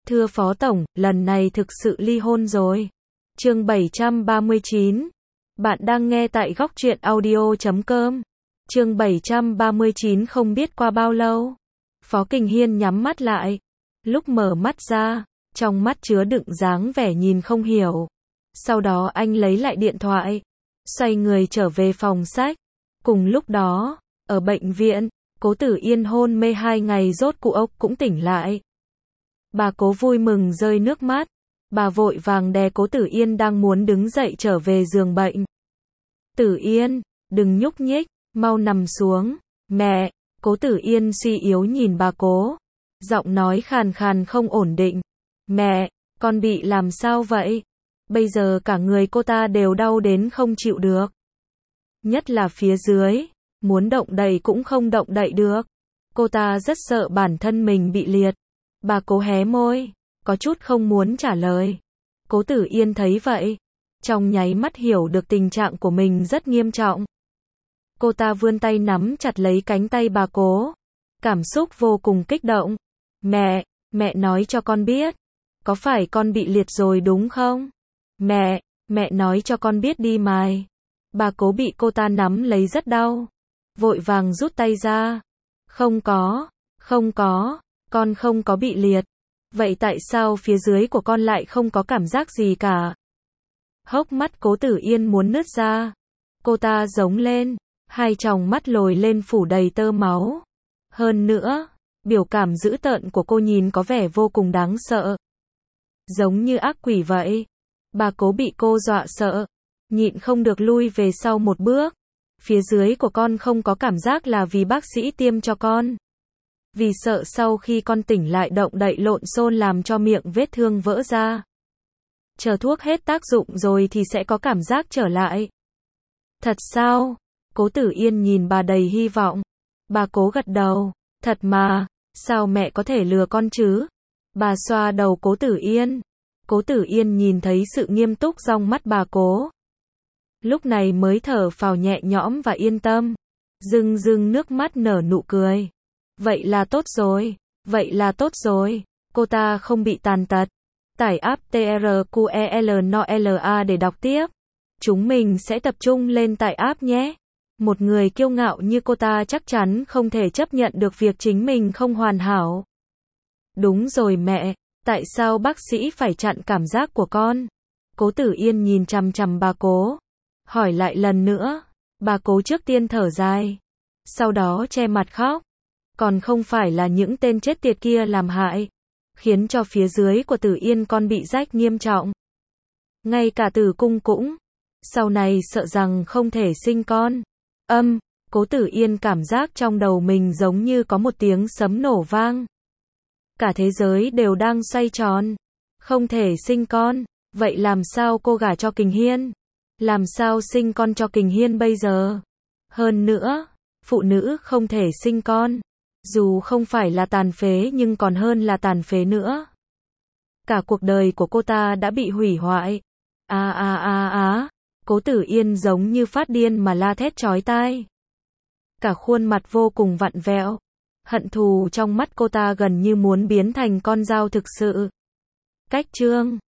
Thưa Phó Tổng, lần này thực sự ly hôn rồi. Chương 739. Bạn đang nghe tại góc truyện audio.com. Chương 739 không biết qua bao lâu. Phó Kình Hiên nhắm mắt lại. Lúc mở mắt ra, trong mắt chứa đựng dáng vẻ nhìn không hiểu. Sau đó anh lấy lại điện thoại, xoay người trở về phòng sách. Cùng lúc đó, ở bệnh viện, Cố Tử Yên hôn mê 2 ngày rốt cuộc cũng tỉnh lại. Bà Cố vui mừng rơi nước mắt. Bà vội vàng đè Cố Tử Yên đang muốn đứng dậy trở về giường bệnh. Tử Yên, đừng nhúc nhích, mau nằm xuống. Mẹ, Cố Tử Yên suy yếu nhìn bà Cố. Giọng nói khàn khàn không ổn định. Mẹ, con bị làm sao vậy? Bây giờ cả người cô ta đều đau đến không chịu được. Nhất là phía dưới, muốn động đậy cũng không động đậy được. Cô ta rất sợ bản thân mình bị liệt. Bà Cố hé môi, có chút không muốn trả lời. Cố Tử Yên thấy vậy, trong nháy mắt hiểu được tình trạng của mình rất nghiêm trọng. Cô ta vươn tay nắm chặt lấy cánh tay bà Cố, cảm xúc vô cùng kích động. Mẹ nói cho con biết, có phải con bị liệt rồi đúng không? Mẹ nói cho con biết đi mày. Bà Cố bị cô ta nắm lấy rất đau, vội vàng rút tay ra. Không có, con không có bị liệt. Vậy tại sao phía dưới của con lại không có cảm giác gì cả? Hốc mắt Cố Tử Yên muốn nứt ra. Cô ta giống lên, hai tròng mắt lồi lên phủ đầy tơ máu. Hơn nữa, biểu cảm dữ tợn của cô nhìn có vẻ vô cùng đáng sợ. Giống như ác quỷ vậy. Bà Cố bị cô dọa sợ, nhịn không được lui về sau một bước. Phía dưới của con không có cảm giác là vì bác sĩ tiêm cho con. Vì sợ sau khi con tỉnh lại động đậy lộn xộn làm cho miệng vết thương vỡ ra. Chờ thuốc hết tác dụng rồi thì sẽ có cảm giác trở lại. Thật sao? Cố Tử Yên nhìn bà đầy hy vọng. Bà Cố gật đầu. Thật mà, sao mẹ có thể lừa con chứ? Bà xoa đầu Cố Tử Yên. Cố Tử Yên nhìn thấy sự nghiêm túc trong mắt bà Cố. Lúc này mới thở phào nhẹ nhõm và yên tâm. Rưng nước mắt nở nụ cười. Vậy là tốt rồi. Cô ta không bị tàn tật. Tải app TRQELNOLA để đọc tiếp. Chúng mình sẽ tập trung lên tải app nhé. Một người kiêu ngạo như cô ta chắc chắn không thể chấp nhận được việc chính mình không hoàn hảo. Đúng rồi mẹ, tại sao bác sĩ phải chặn cảm giác của con? Cố Tử Yên nhìn chằm chằm bà Cố, hỏi lại lần nữa. Bà Cố trước tiên thở dài, sau đó che mặt khóc. Còn không phải là những tên chết tiệt kia làm hại, khiến cho phía dưới của Tử Yên con bị rách nghiêm trọng. Ngay cả tử cung cũng, sau này sợ rằng không thể sinh con. Cố Tử Yên cảm giác trong đầu mình giống như có một tiếng sấm nổ vang. Cả thế giới đều đang xoay tròn. Không thể sinh con, vậy làm sao cô gả cho Kình Hiên? Làm sao sinh con cho Kình Hiên bây giờ? Hơn nữa, phụ nữ không thể sinh con. Dù không phải là tàn phế nhưng còn hơn là tàn phế nữa. Cả cuộc đời của cô ta đã bị hủy hoại. Cố Tử Yên giống như phát điên mà la thét chói tai. Cả khuôn mặt vô cùng vặn vẹo. Hận thù trong mắt cô ta gần như muốn biến thành con dao thực sự. Cách chương